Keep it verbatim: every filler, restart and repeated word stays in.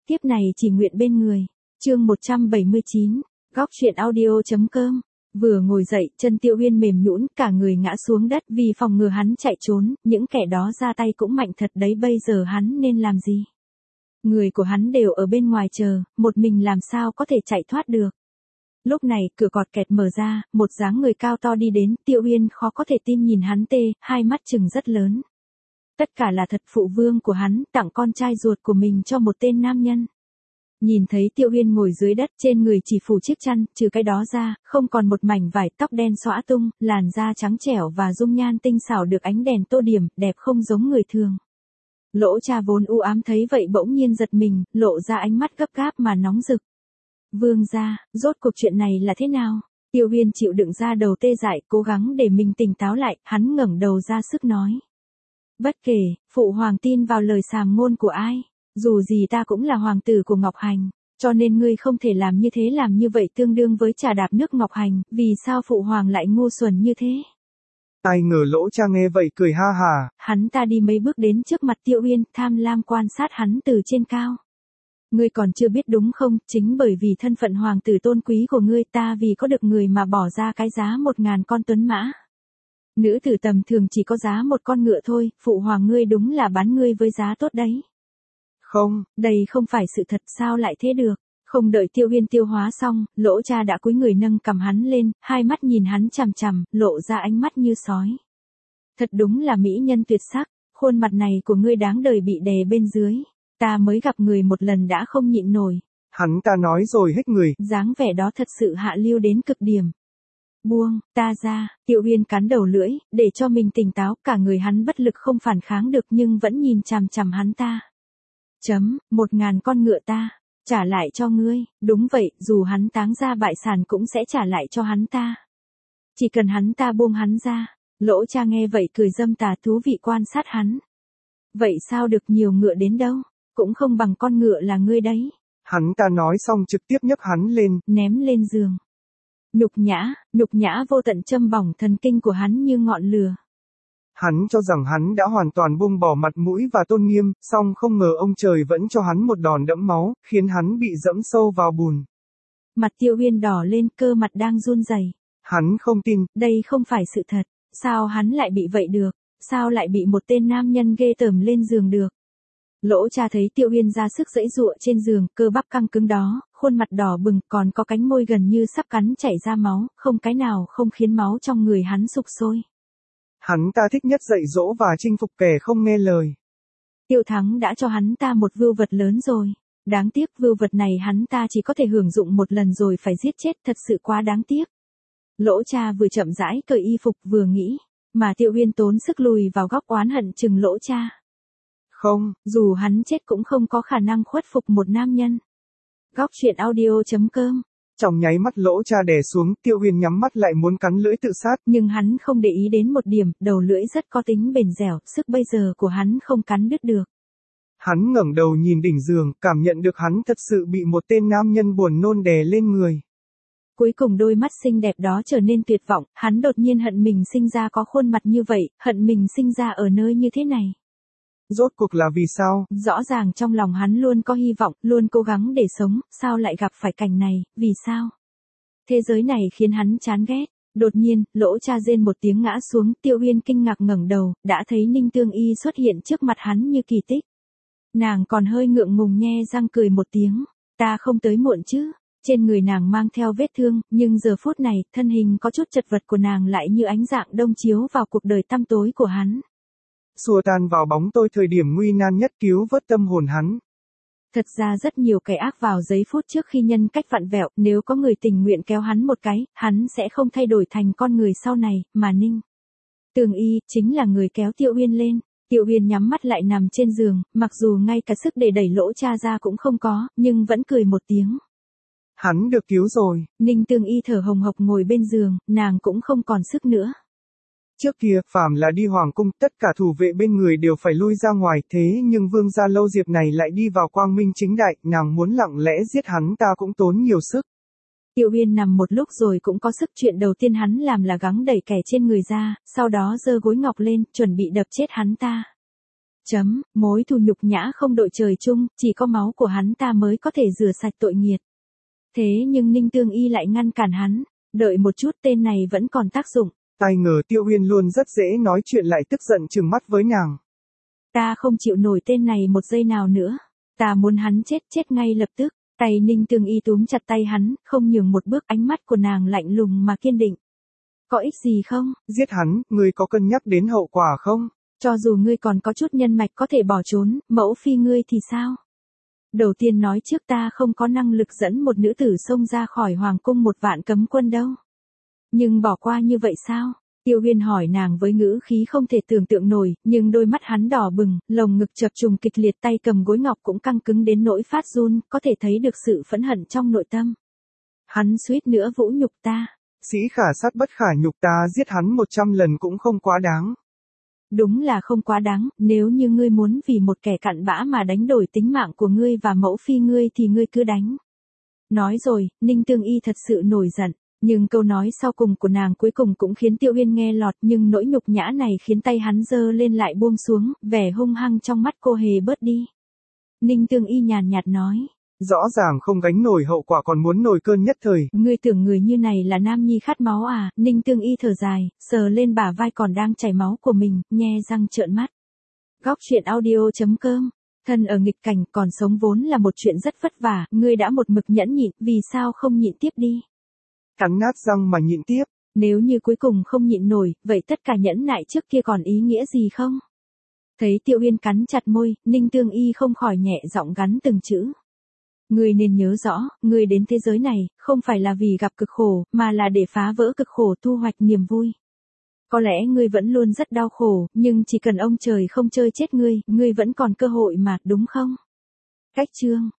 tiếp này chỉ nguyện bên người. Chương một trăm bảy mươi chín, góc truyện audio chấm com. Vừa ngồi dậy, chân Tiêu Uyên mềm nhũn, cả người ngã xuống đất, vì phòng ngừa hắn chạy trốn, những kẻ đó ra tay cũng mạnh thật đấy, bây giờ hắn nên làm gì? Người của hắn đều ở bên ngoài chờ, một mình làm sao có thể chạy thoát được. Lúc này, cửa cọt kẹt mở ra, một dáng người cao to đi đến, Tiêu Uyên khó có thể tin nhìn hắn tê, hai mắt trừng rất lớn. Tất cả là thật, phụ vương của hắn, tặng con trai ruột của mình cho một tên nam nhân. Nhìn thấy Tiêu Uyên ngồi dưới đất, trên người chỉ phủ chiếc chăn, trừ cái đó ra, không còn một mảnh vải, tóc đen xõa tung, làn da trắng trẻo và dung nhan tinh xảo được ánh đèn tô điểm, đẹp không giống người thường. Lỗ Cha vốn u ám thấy vậy bỗng nhiên giật mình, lộ ra ánh mắt gấp gáp mà nóng rực. Vương gia, rốt cuộc chuyện này là thế nào? Tiêu Uyên chịu đựng ra đầu tê dại, cố gắng để mình tỉnh táo lại, hắn ngẩng đầu ra sức nói. Bất kể, phụ hoàng tin vào lời sàm ngôn của ai, dù gì ta cũng là hoàng tử của Ngọc Hành, cho nên ngươi không thể làm như thế, làm như vậy tương đương với trà đạp nước Ngọc Hành, vì sao phụ hoàng lại ngu xuẩn như thế? Ai ngờ Lỗ Cha nghe vậy cười ha hà. Hắn ta đi mấy bước đến trước mặt Tiêu Uyên, tham lam quan sát hắn từ trên cao. Ngươi còn chưa biết đúng không, chính bởi vì thân phận hoàng tử tôn quý của ngươi, ta vì có được người mà bỏ ra cái giá một ngàn con tuấn mã. Nữ tử tầm thường chỉ có giá một con ngựa thôi, phụ hoàng ngươi đúng là bán ngươi với giá tốt đấy. Không, đây không phải sự thật, sao lại thế được? Không đợi Tiêu Uyên tiêu hóa xong, Lỗ Cha đã cúi người nâng cầm hắn lên, hai mắt nhìn hắn chằm chằm, lộ ra ánh mắt như sói. Thật đúng là mỹ nhân tuyệt sắc, khuôn mặt này của ngươi đáng đời bị đè bên dưới. Ta mới gặp người một lần đã không nhịn nổi. Hắn ta nói rồi hết người. Dáng vẻ đó thật sự hạ lưu đến cực điểm. Buông ta ra, Tiêu Uyên cắn đầu lưỡi, để cho mình tỉnh táo, cả người hắn bất lực không phản kháng được nhưng vẫn nhìn chằm chằm hắn ta. Chấm, một ngàn con ngựa ta, trả lại cho ngươi, đúng vậy, dù hắn táng ra bại sản cũng sẽ trả lại cho hắn ta. Chỉ cần hắn ta buông hắn ra. Lỗ Cha nghe vậy cười dâm tà, thú vị quan sát hắn. Vậy sao được, nhiều ngựa đến đâu, cũng không bằng con ngựa là ngươi đấy. Hắn ta nói xong trực tiếp nhấc hắn lên, ném lên giường. Nhục nhã, nhục nhã vô tận châm bỏng thần kinh của hắn như ngọn lửa. Hắn cho rằng hắn đã hoàn toàn buông bỏ mặt mũi và tôn nghiêm, song không ngờ ông trời vẫn cho hắn một đòn đẫm máu, khiến hắn bị dẫm sâu vào bùn. Mặt Tiêu Uyên đỏ lên, cơ mặt đang run rẩy. Hắn không tin. Đây không phải sự thật, sao hắn lại bị vậy được, sao lại bị một tên nam nhân ghê tởm lên giường được. Lỗ Cha thấy Tiêu Uyên ra sức giãy giụa trên giường, cơ bắp căng cứng đó, khuôn mặt đỏ bừng, còn có cánh môi gần như sắp cắn chảy ra máu, không cái nào không khiến máu trong người hắn sục sôi. Hắn ta thích nhất dạy dỗ và chinh phục kẻ không nghe lời. Tiêu Thắng đã cho hắn ta một vưu vật lớn rồi. Đáng tiếc vưu vật này hắn ta chỉ có thể hưởng dụng một lần rồi phải giết chết, thật sự quá đáng tiếc. Lỗ Cha vừa chậm rãi cởi y phục vừa nghĩ, mà Tiêu Uyên tốn sức lùi vào góc oán hận chừng Lỗ Cha. Không, dù hắn chết cũng không có khả năng khuất phục một nam nhân. Góc truyện audio chấm com. Trong nháy mắt Lỗ Cha đè xuống, Tiêu Uyên nhắm mắt lại muốn cắn lưỡi tự sát. Nhưng hắn không để ý đến một điểm, đầu lưỡi rất có tính bền dẻo, sức bây giờ của hắn không cắn đứt được. Hắn ngẩng đầu nhìn đỉnh giường, cảm nhận được hắn thật sự bị một tên nam nhân buồn nôn đè lên người. Cuối cùng đôi mắt xinh đẹp đó trở nên tuyệt vọng, hắn đột nhiên hận mình sinh ra có khuôn mặt như vậy, hận mình sinh ra ở nơi như thế này. Rốt cuộc là vì sao? Rõ ràng trong lòng hắn luôn có hy vọng, luôn cố gắng để sống, sao lại gặp phải cảnh này, vì sao? Thế giới này khiến hắn chán ghét. Đột nhiên, Lỗ Cha rên một tiếng ngã xuống, Tiêu Uyên kinh ngạc ngẩng đầu, đã thấy Ninh Tương Y xuất hiện trước mặt hắn như kỳ tích. Nàng còn hơi ngượng ngùng nhe răng cười một tiếng, ta không tới muộn chứ? Trên người nàng mang theo vết thương, nhưng giờ phút này, thân hình có chút chật vật của nàng lại như ánh dạng đông chiếu vào cuộc đời tăm tối của hắn. Xua tan vào bóng tôi thời điểm nguy nan nhất, cứu vớt tâm hồn hắn. Thật ra rất nhiều kẻ ác vào giây phút trước khi nhân cách vặn vẹo, nếu có người tình nguyện kéo hắn một cái, hắn sẽ không thay đổi thành con người sau này, mà Ninh Tường Y chính là người kéo Tiêu Uyên lên. Tiêu Uyên nhắm mắt lại nằm trên giường, mặc dù ngay cả sức để đẩy Lỗ Cha ra cũng không có, nhưng vẫn cười một tiếng. Hắn được cứu rồi. Ninh Tường Y thở hồng hộc ngồi bên giường, nàng cũng không còn sức nữa. Trước kia, phàm là đi hoàng cung, tất cả thủ vệ bên người đều phải lui ra ngoài, thế nhưng Vương gia Lâu Diệp này lại đi vào quang minh chính đại, nàng muốn lặng lẽ giết hắn ta cũng tốn nhiều sức. Tiêu Uyên nằm một lúc rồi cũng có sức, chuyện đầu tiên hắn làm là gắng đẩy kẻ trên người ra, sau đó giơ gối ngọc lên, chuẩn bị đập chết hắn ta. Chấm, mối thù nhục nhã không đội trời chung, chỉ có máu của hắn ta mới có thể rửa sạch tội nghiệt. Thế nhưng Ninh Tương Y lại ngăn cản hắn, đợi một chút, tên này vẫn còn tác dụng. Ai ngờ Tiêu Uyên luôn rất dễ nói chuyện lại tức giận trừng mắt với nàng. Ta không chịu nổi tên này một giây nào nữa. Ta muốn hắn chết chết ngay lập tức. Tay Ninh Tương Y túm chặt tay hắn, không nhường một bước, ánh mắt của nàng lạnh lùng mà kiên định. Có ích gì không? Giết hắn, ngươi có cân nhắc đến hậu quả không? Cho dù ngươi còn có chút nhân mạch có thể bỏ trốn, mẫu phi ngươi thì sao? Đầu tiên nói trước, ta không có năng lực dẫn một nữ tử xông ra khỏi hoàng cung một vạn cấm quân đâu. Nhưng bỏ qua như vậy sao? Tiêu Uyên hỏi nàng với ngữ khí không thể tưởng tượng nổi, nhưng đôi mắt hắn đỏ bừng, lồng ngực chập trùng kịch liệt, tay cầm gối ngọc cũng căng cứng đến nỗi phát run, có thể thấy được sự phẫn hận trong nội tâm. Hắn suýt nữa vũ nhục ta. Sĩ khả sát bất khả nhục, ta giết hắn một trăm lần cũng không quá đáng. Đúng là không quá đáng, nếu như ngươi muốn vì một kẻ cặn bã mà đánh đổi tính mạng của ngươi và mẫu phi ngươi thì ngươi cứ đánh. Nói rồi, Ninh Tương Y thật sự nổi giận. Nhưng câu nói sau cùng của nàng cuối cùng cũng khiến Tiêu Uyên nghe lọt, nhưng nỗi nhục nhã này khiến tay hắn giơ lên lại buông xuống, vẻ hung hăng trong mắt cô hề bớt đi. Ninh Tương Y nhàn nhạt nói. Rõ ràng không gánh nổi hậu quả còn muốn nổi cơn nhất thời. Ngươi tưởng người như này là nam nhi khát máu à? Ninh Tương Y thở dài, sờ lên bả vai còn đang chảy máu của mình, nhe răng trợn mắt. Góc truyện audio chấm com. Thân ở nghịch cảnh, còn sống vốn là một chuyện rất vất vả, ngươi đã một mực nhẫn nhịn, vì sao không nhịn tiếp đi? Cắn nát răng mà nhịn tiếp. Nếu như cuối cùng không nhịn nổi, vậy tất cả nhẫn nại trước kia còn ý nghĩa gì không? Thấy Tiêu Uyên cắn chặt môi, Ninh Tương Y không khỏi nhẹ giọng gắn từng chữ. Ngươi nên nhớ rõ, ngươi đến thế giới này, không phải là vì gặp cực khổ, mà là để phá vỡ cực khổ thu hoạch niềm vui. Có lẽ ngươi vẫn luôn rất đau khổ, nhưng chỉ cần ông trời không chơi chết ngươi, ngươi vẫn còn cơ hội mà, đúng không? Cách chương